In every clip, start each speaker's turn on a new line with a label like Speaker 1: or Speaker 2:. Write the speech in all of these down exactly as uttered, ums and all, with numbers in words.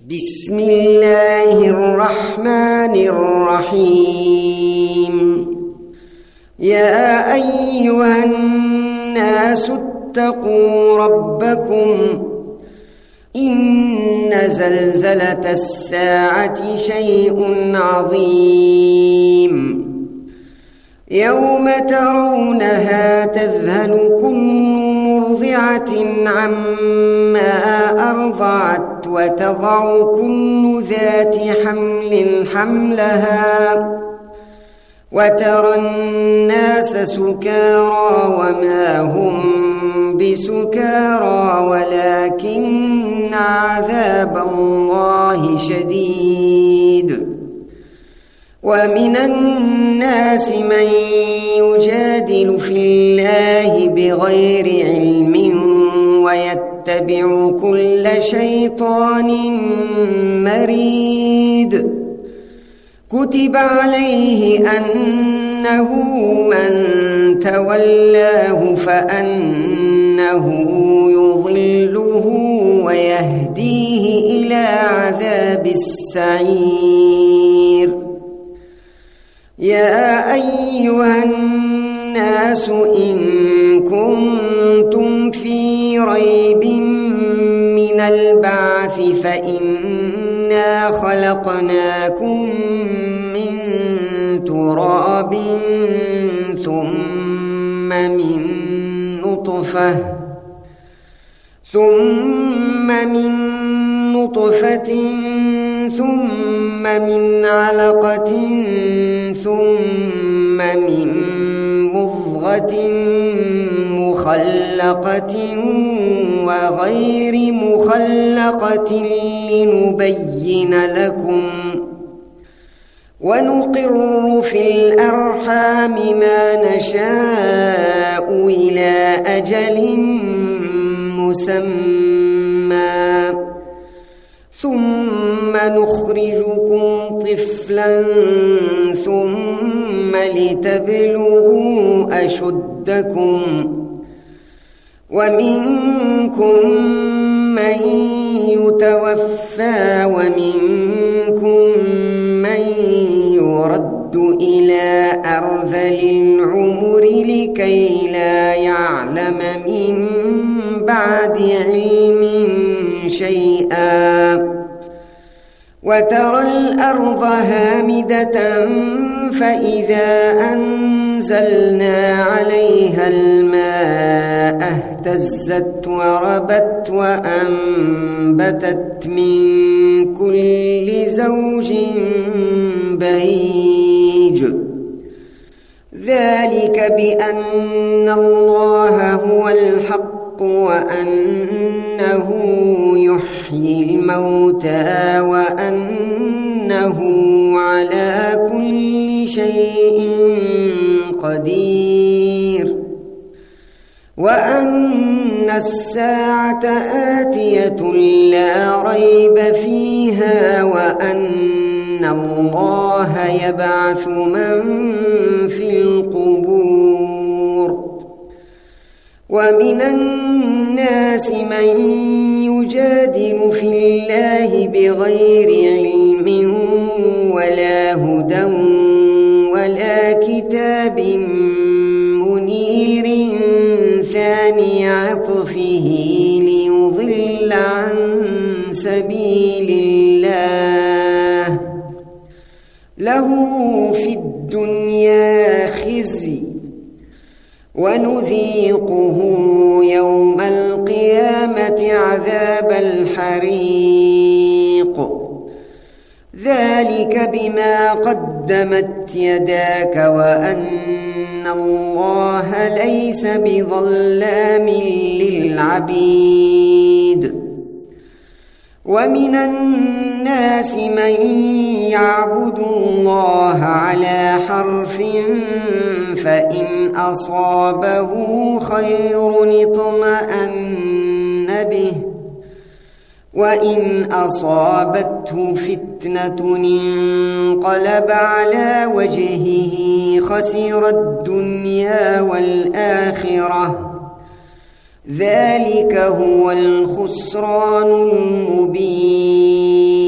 Speaker 1: بسم الله الرحمن الرحيم. يا أيها الناس اتقوا ربكم إن زلزلة الساعة شيء عظيم يوم ترونها تذهل كل مرضعة عما أرضعت وتضع كل ذات حمل حملها وترى الناس سكارى وما هم بسكارى ولكن عذاب الله شديد. ومن الناس من يجادل في الله بغير علم ويتبع كل شيطان مريد. كتب عليه أنه من تولاه فأنه يضله ويهديه إلى عذاب السعير. يا أيها الناس إن كنتم في ريب من البعث فإنا خلقناكم من تراب ثم من نطفة ثم من نطفة ثم من علقة ثم من مضغة مخلقة وغير مخلقة لنبين لكم ونقر في الأرحام ما نشاء إلى أجل مسمى ثم نخرجكم طفلا ثم لتبلغوا أشدكم ومنكم من يتوفى ومنكم من يرد إلى أرذل العمر لكي لا يعلم من بعد علم شيئا. وترى الأرض هامدة فإذا أنزلنا عليها الماء اهتزت وربت وأنبتت من كل زوج بهيج. ذلك بأن الله هو الحق وأنه يحيي الموتى وأنه على كل شيء قدير وأن الساعة آتية لا ريب فيها وأن الله يبعث من في القبور. ومن الناس من يجادل في الله بغير علم ولا هدى ولا كتاب منير ثاني عطفه ليضل عن سبيل الله له في الدنيا خزي ونذيقه يوم القيامة عذاب الحريق. ذلك بما قدمت يداك وأن الله ليس بظلام للعبيد. ومن الناس من يعبد الله على حرف فإن أصابه خير اطمأن به وإن أصابته فتنة انقلب على وجهه خسر الدنيا والآخرة ذلك هو الخسران المبين.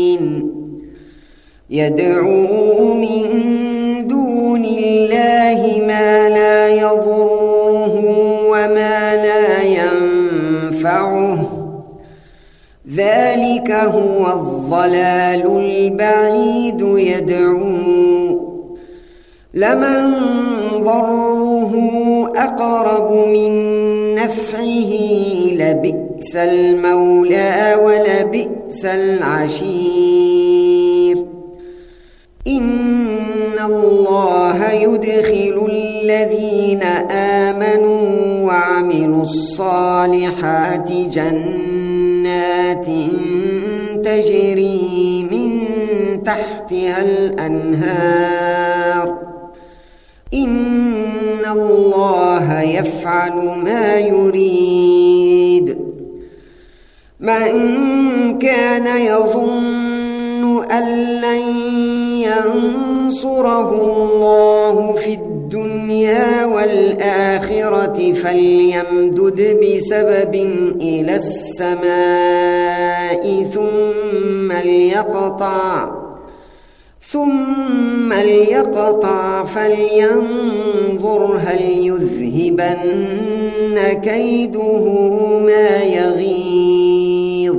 Speaker 1: يدعو من دون الله ما لا يضره وما لا ينفعه ذلك هو الضلال البعيد يدعو لمن ضره أقرب من نفعه لبئس المولى ولبئس العشير إن الله يدخل الذين آمنوا وعملوا الصالحات جنات تجري من تحتها الأنهار إن الله يفعل ما يريد من كان يظن أن لن ينصره الله في الدنيا والآخرة فليمدد بسبب إلى السماء ثم ليقطع ثم ليقطع فلينظر هل يذهبن كيده ما يغيظ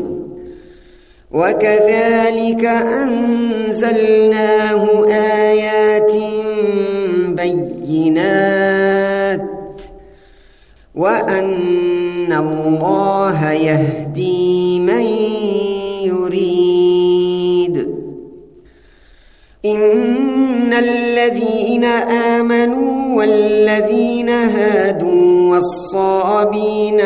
Speaker 1: وكذلك أنزلناه آيات بينات وأن الله يهدي من يريد إن الذين آمنوا والذين هادوا والصابين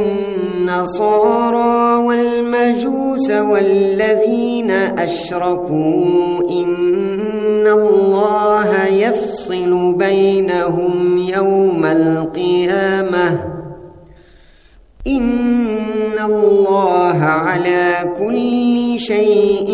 Speaker 1: والنصارى والمجوس والذين أشركوا إن الله يفصل بينهم يوم القيامة إن الله على كل شيء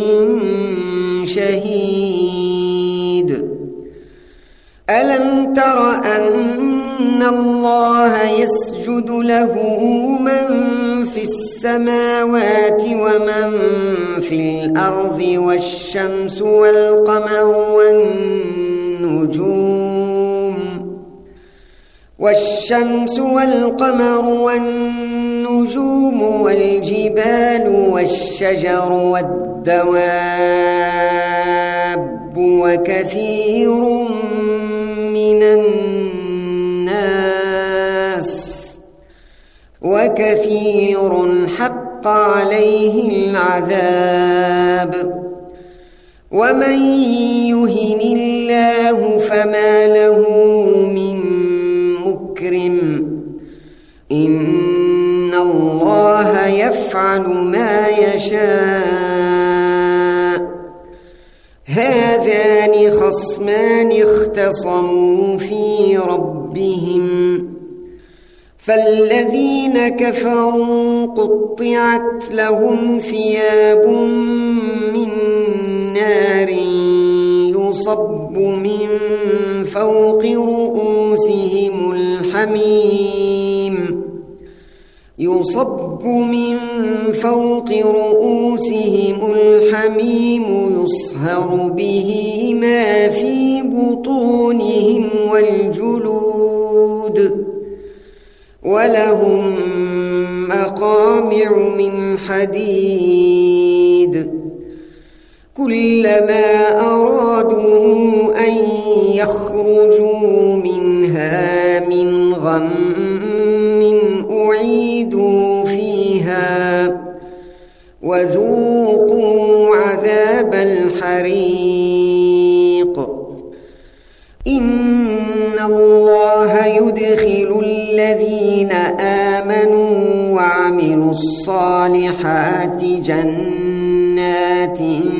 Speaker 1: شهيد ألم تر أن الله يسجد له من في السماوات ومن في الأرض والشمس والقمر والنجوم والشمس والقمر والنجوم والجبال والشجر والدواب وكثير من الناس وكثير حق عليه العذاب ومن يهن الله فما له من مكرم إن الله يفعل ما يشاء هذان خصمان اختصموا في ربهم فالذين كفروا قطعت لهم ثياب من نار يصب من فوق رؤوسهم الحميم يصب من فوق رؤوسهم الحميم يصهر به ما في بطونهم والجلود ولهم مقامع من حديد كلما أرادوا أن يخرجوا منها من غم أعيدوا فيها وذوقوا عذاب الحريق إن الله يدخل الذين آمنوا وعملوا الصالحات جنات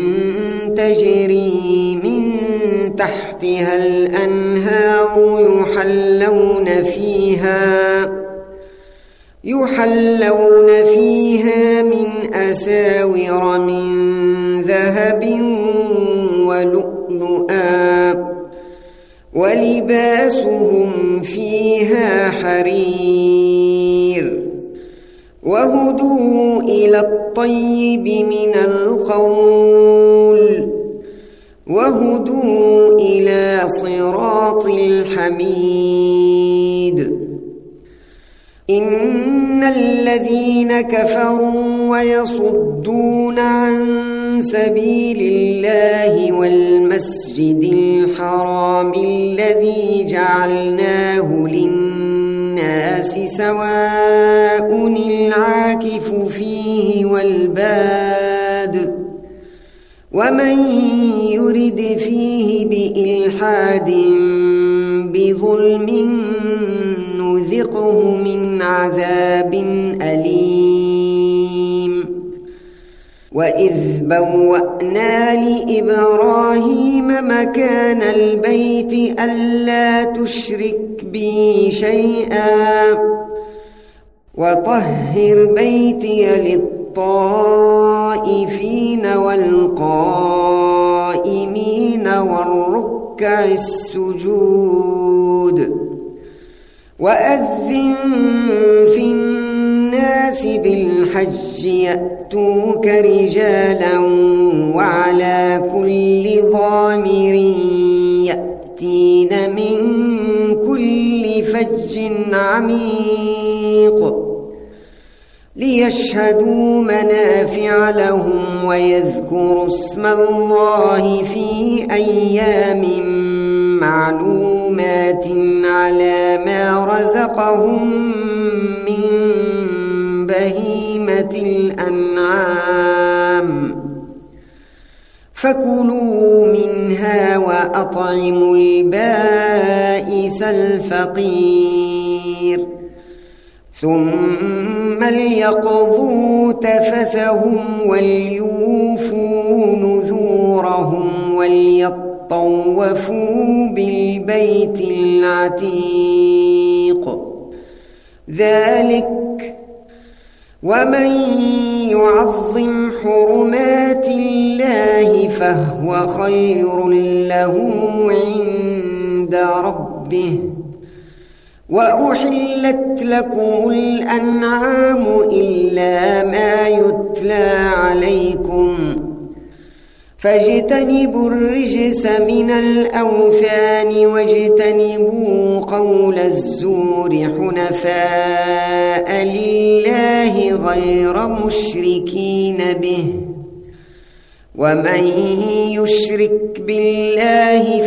Speaker 1: تجري من تحتها الأنهار يحلون فيها يحلون فيها من أساور من ذهب ولؤلؤا ولباسهم فيها حرير وهدوا إلى الطيب من القول وهدوا إلى صراط الحميد. إن الذين كفروا ويصدون عن سبيل الله والمسجد الحرام الذي جعلناه للناس سواء العاكف فيه والباد ومن يرد فيه بإلحاد بظلم نذقه من عذاب أليم. وإذ بوأنا لإبراهيم مكان البيت ألا تشرك بي شيئا وطهر بيتي للطائفين والقائمين والركع السجود. وأذن في الناس بالحج يأتوك رجالا وعلى كل ضامر يأتين من كل فج عميق ليشهدوا منافع لهم ويذكروا اسم الله في أيام معلومات على ما رزقهم من بهيمة الأنعام فكلوا منها وأطعموا البائس الفقير ثم ليقضوا تفثهم وليوفوا نذورهم وليطوفوا بالبيت العتيق. ذلك ومن يعظم حرمات الله فهو خير له عند ربه. وأحلت لكم الأنعام إلا ما يتلى عليكم فاجتنبوا الرجس من الأوثان واجتنبوا قول الزور حنفاء لله غير مشركين به. ومن يشرك بالله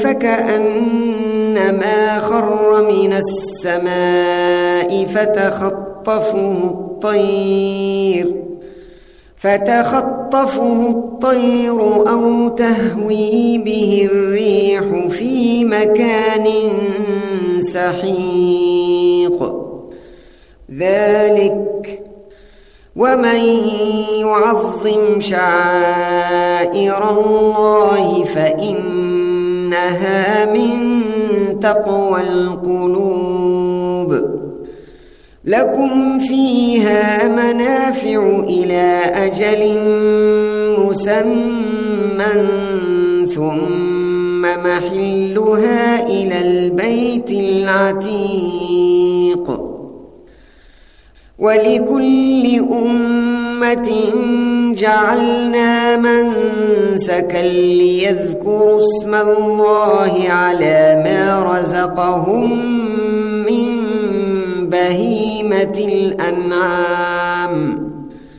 Speaker 1: فكأنما خر من السماء فتخطفه الطير فتخطفه الطير أو تهوي به الريح في مكان سحيق. ذلك ومن يعظم شعائر الله فإنها من تقوى القلوب. لكم فيها منافع إلى أجل مسمى ثم محلها إلى البيت العتيق. ولكل أمة جعلنا منسكا ليذكروا اسم الله على ما رزقهم من بهيمة الأنعام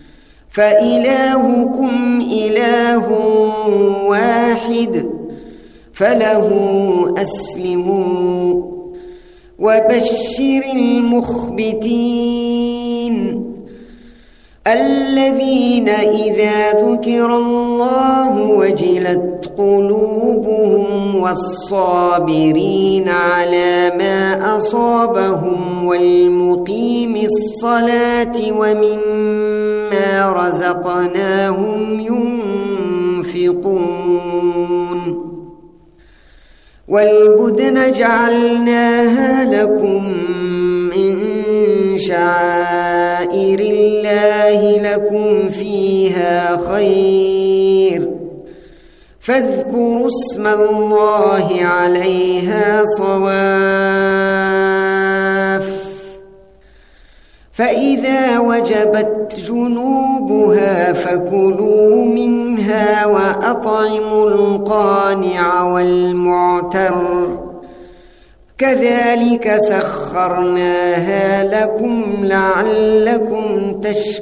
Speaker 1: فإلهكم إله واحد فله أسلموا. وبشر المخبتين الذين إذا ذكر الله وجلت قلوبهم والصابرين على ما أصابهم والمقيم الصلاة ومما رزقناهم ينفقون. والبدن جعلناها لكم من شعائر الله لكم فيها خير فاذكروا اسم الله عليها صواف. فإذا وجبت جنوبها فكلوا منها وأطعموا القانع والمعتر كذلك سخرناها لكم لعلكم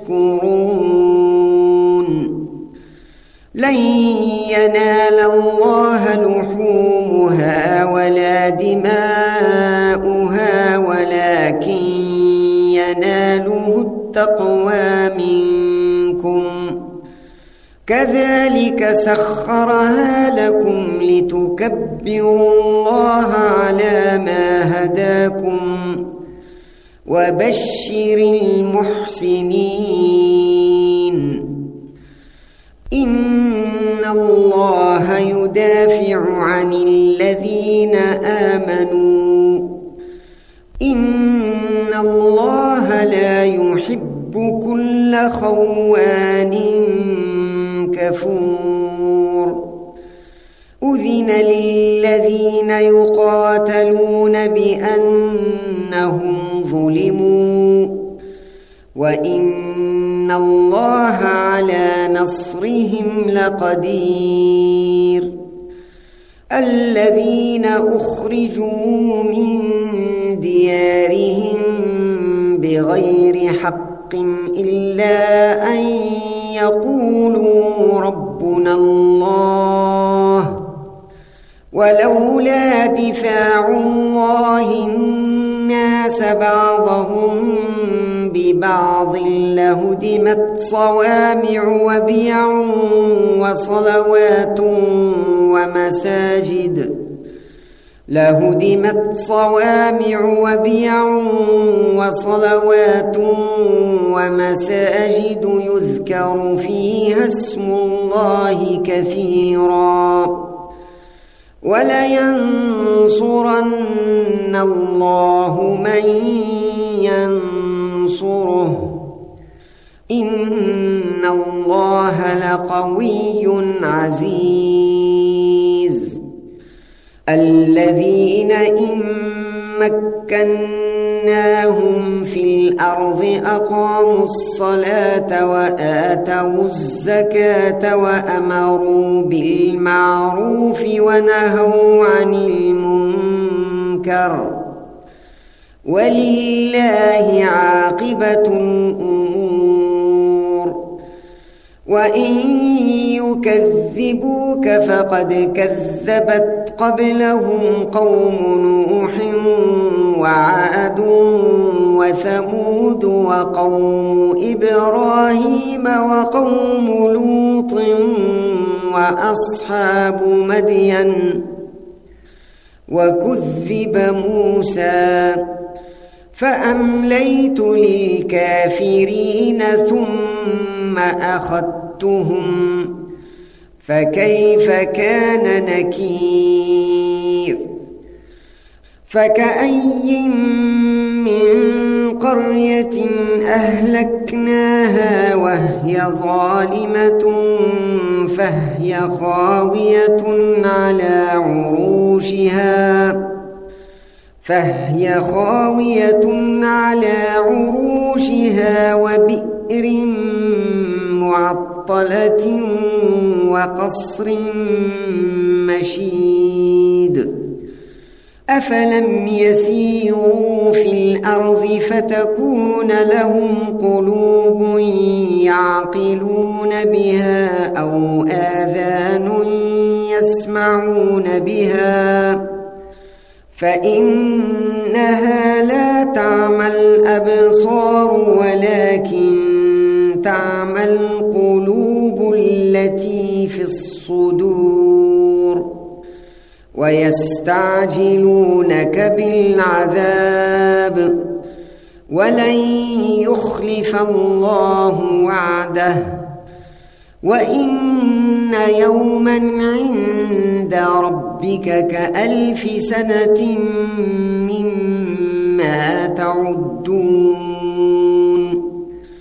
Speaker 1: تشكرون لن ينال الله لحومها ولا دماؤها ولكن يناله التقوى منكم كذلك سخرها لكم لتكبروا الله على ما هداكم وبشر المحسنين إن الله يدافع عن الذين آمنوا إن الله لا يحب كل خوان كفور أذن للذين يقاتلون بأنهم ظلموا وإن الله على نصرهم لقدير الذين أخرجوا من ديارهم بغير حق إلا أن يقولوا ربنا الله ولولا دفاع الله الناس بعضهم ببعض لهدمت صوامع وبيع وصلوات ومساجد لهدمت صوامع وبيع وصلوات ومساجد يذكر فيها اسم الله كثيرا ولينصرن الله من ينصره إن الله لقوي عزيز الذين إن مكناهم في الأرض أقاموا الصلاة وآتوا الزكاة وأمروا بالمعروف ونهوا عن المنكر ولله عاقبة الأمور وإن يكذبوك فقد كذبت قبلهم قوم نوح وعاد وثمود وقوم إبراهيم وقوم لوط وأصحاب مدين وكذب موسى فأمليت للكافرين ثم أخذتهم فكيف كان نكير فكأي من قرية أهلكناها وهي ظالمة فهي خاوية على عروشها فهي خاوية على عروشها وبئر معطلة وقصر مشيد أفلم يسيروا في الأرض فتكون لهم قلوب يعقلون بها أو آذان يسمعون بها فإنها لا تعمى الأبصار ولكن تعمى القلوب التي في الصدور ويستعجلونك بالعذاب ولن يخلف الله وعده وإن يوما عند ربك كألف سنة مما تعدون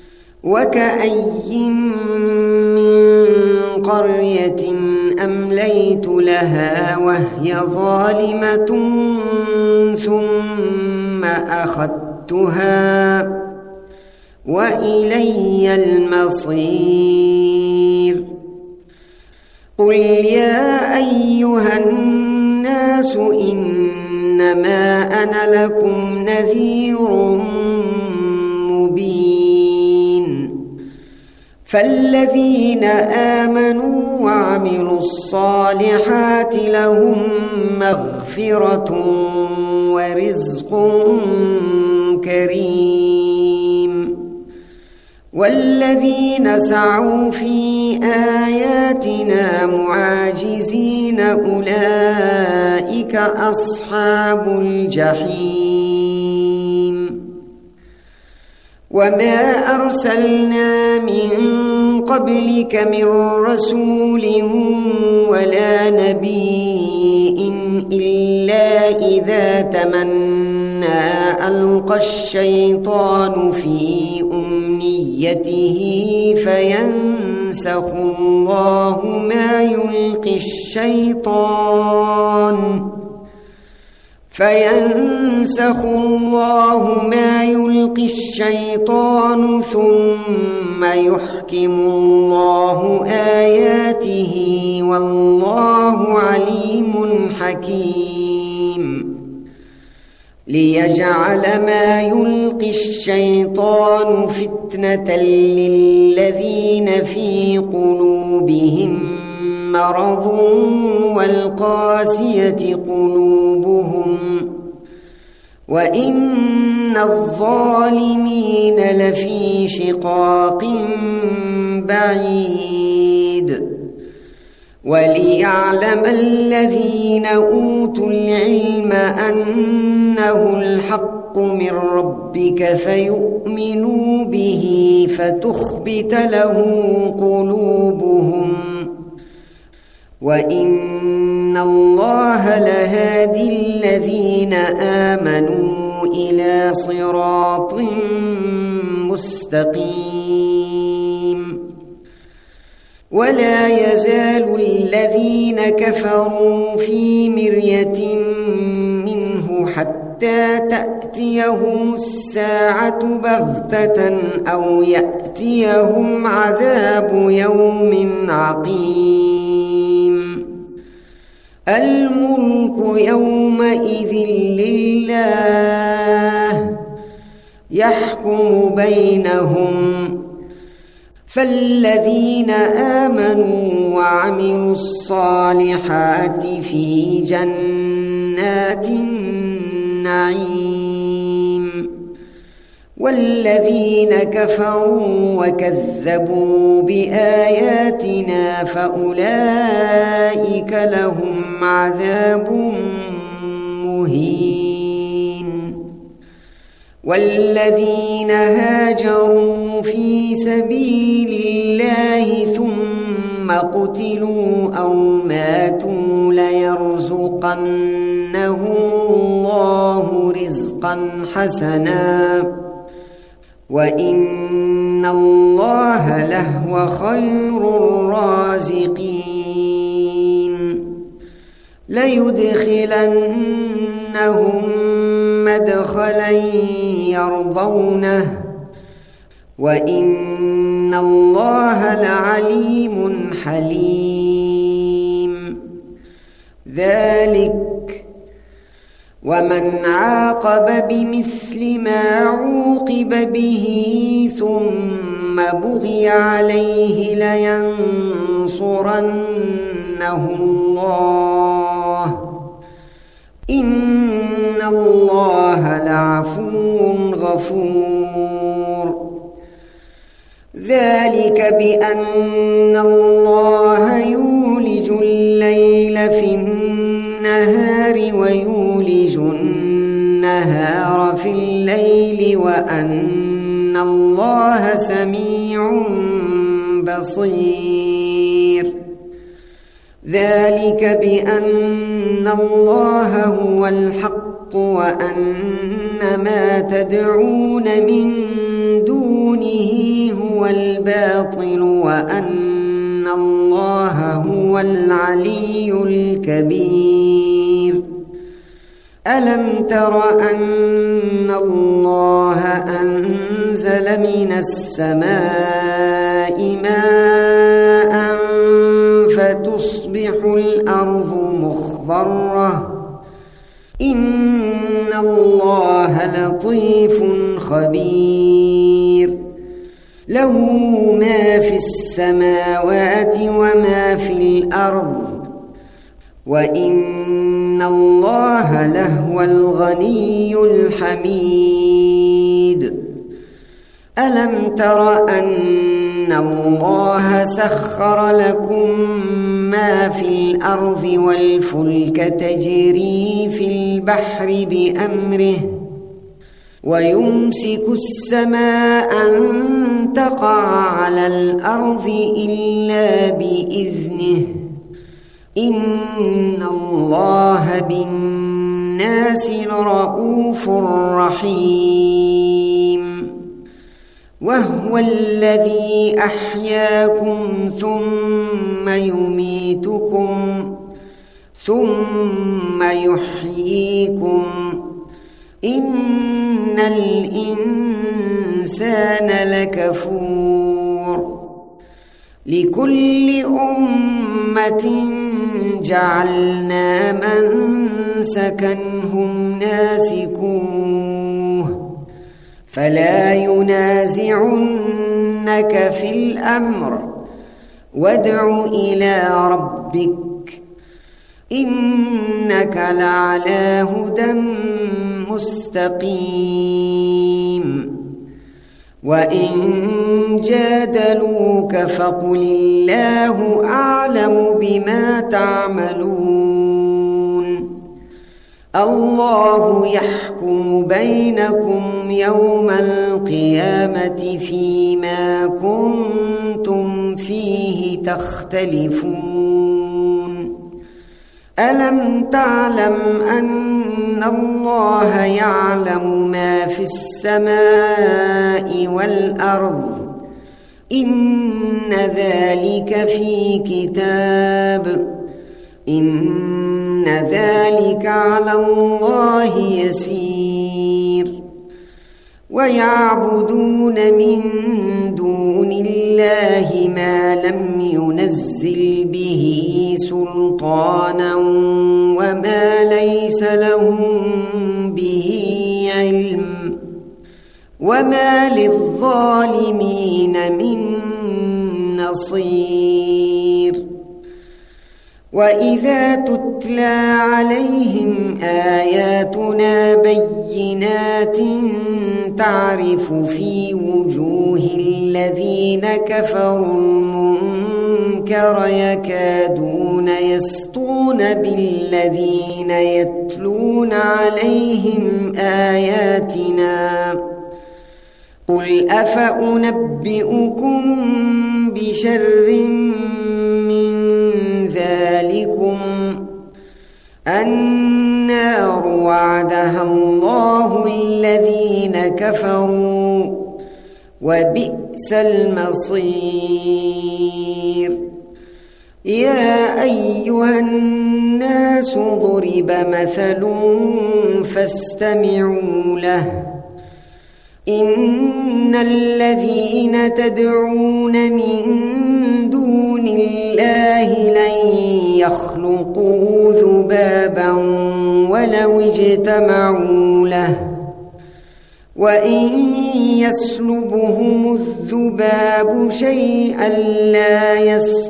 Speaker 1: وكأي من قرية أمليت لها وهي ظالمة ثم أخذتها وإلي المصير. قل يا أيها الناس إنما أنا لكم نذير مبين. فالذين آمنوا وعملوا الصالحات لهم مغفرة ورزق كريم. والذين سعوا في آياتنا معاجزين أولئك أصحاب الجحيم. وما أرسلنا من قبلك من رسول ولا نبي إلا إذا تمنى ألقى الشيطان في أمنيته فينسخ الله ما يلقي الشيطان فينسخ الله ما يلقي الشيطان ثم يحكم الله آياته والله عليم حكيم. ليجعل ما يلقي الشيطان فتنة للذين في قلوبهم مرض والقاسية قلوبهم وإن الظالمين لفي شقاق بعيد. وليعلم الذين أوتوا العلم أنه الحق من ربك فيؤمنوا به فتخبت له قلوبهم وإن الله لهادي الذين آمنوا إلى صراط مستقيم. ولا يزال الذين كفروا في مرية منه حتى تأتيهم الساعة بغتة أو يأتيهم عذاب يوم عقيم. الملك يومئذ لله يحكم بينهم. فالذين آمنوا وعملوا الصالحات في جنات النعيم. والذين كفروا وكذبوا بآياتنا فأولئك لهم عذاب مهين. والذين هاجروا في سبيل الله ثم قتلوا أو ماتوا ليرزقنهم الله رزقا حسنا وإن الله لهو خير الرازقين. ليدخلنهم مدخلا يرضونه وإن الله لعليم حليم. ذلك ومن عاقب بمثل ما عوقب به ثم بغي عليه لينصرنه الله إن الله لعفو غفور. ذلك بأن الله يولج الليل في النهار ويولج النهار في الليل وأن الله سميع بصير. ذلك بأن الله هو الحق وأن ما تدعون من دونه هو الباطل وأن الله هو العلي الكبير. ألم تر أن الله أنزل أنزل من السماء ماء فتصبح الأرض مخضرة إن الله لطيف خبير له ما في السماوات وما في الأرض وإن الله لهو الغني الحميد ألم تر أن الله سخر لكم ما في الأرض والفلك تجري في البحر بأمره ويمسك السماء أن تقع على الأرض إلا بإذنه إن الله بالناس لرؤوف رحيم وهو الذي أحياكم ثم يميتكم ثم يحييكم إن الإنسان لكفور لكل أمة جعلنا منسكا هم ناسكوه فلا ينازعنك في الأمر وادع إلى ربك إنك لعلى هدى مستقيم وإن جادلوك فقل الله أعلم بما تعملون الله يحكم بينكم يوم القيامة فيما كنتم فيه تختلفون ألم تعلم أن الله يعلم ما في السماء والأرض إن ذلك في كتاب إن ذلك على الله يسير ويعبدون من دون الله ما لم ينزل به سلطانا وما ليس لهم به علم وما للظالمين من نصير وإذا تتلى عليهم آياتنا بينات تعرف في وجوه الذين كفروا المنكر يكادون يسطون بالذين يتلون عليهم آياتنا قل أفأنبئكم بشر من ذلكم النار وعدها الله الذين كفروا وبئس المصير يا أيها الناس ضرب مثل فاستمعوا له إن الذين تدعون من دون الله لن يخلقوا ذبابا ولو اجتمعوا له وإن يسلبهم الذباب شيئا لا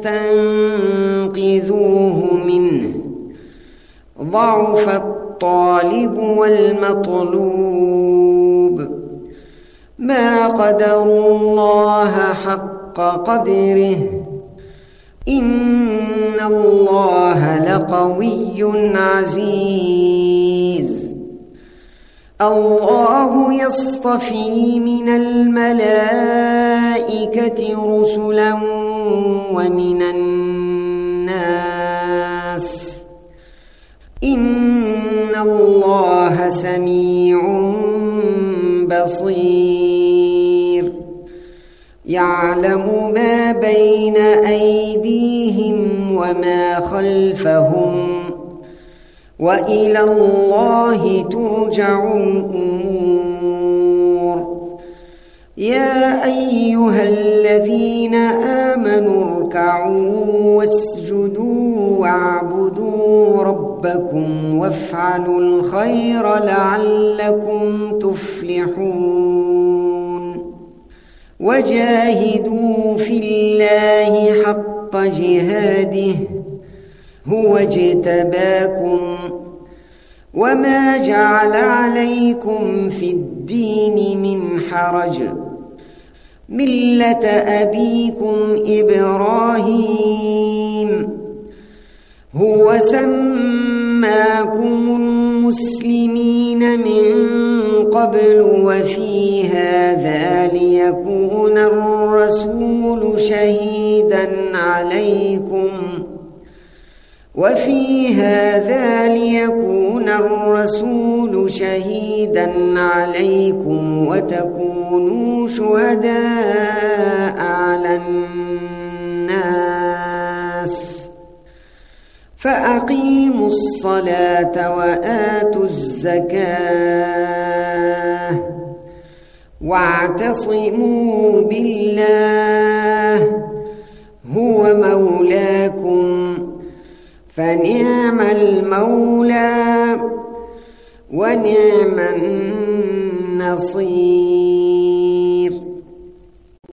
Speaker 1: يستنقذوه منه ضعف الطالب والمطلوب ما قدروا الله حق قدره إن الله لقوي عزيز الله يصطفي من الملائكة رسلا ومن الناس إن الله سميع بصير يعلم ما بين أيديهم وما خلفهم وإلى الله ترجع الأمور يا أيها الذين آمنوا اركعوا واسجدوا واعبدوا ربكم وافعلوا الخير لعلكم تفلحون وجاهدوا في الله حق جهاده هو اجتباكم وما جعل عليكم في الدين من حرج ملة أبيكم إبراهيم هو سماكم المسلمين من قبل وفي هذا ليكون الرسول شهيدا عليكم وفي هذا ليكون الرسول شهيدا عليكم وتكونوا شهداء على الناس فأقيموا الصلاة وآتوا الزكاة واعتصموا بالله هو مولاكم فنعم المولى ونعم النصير.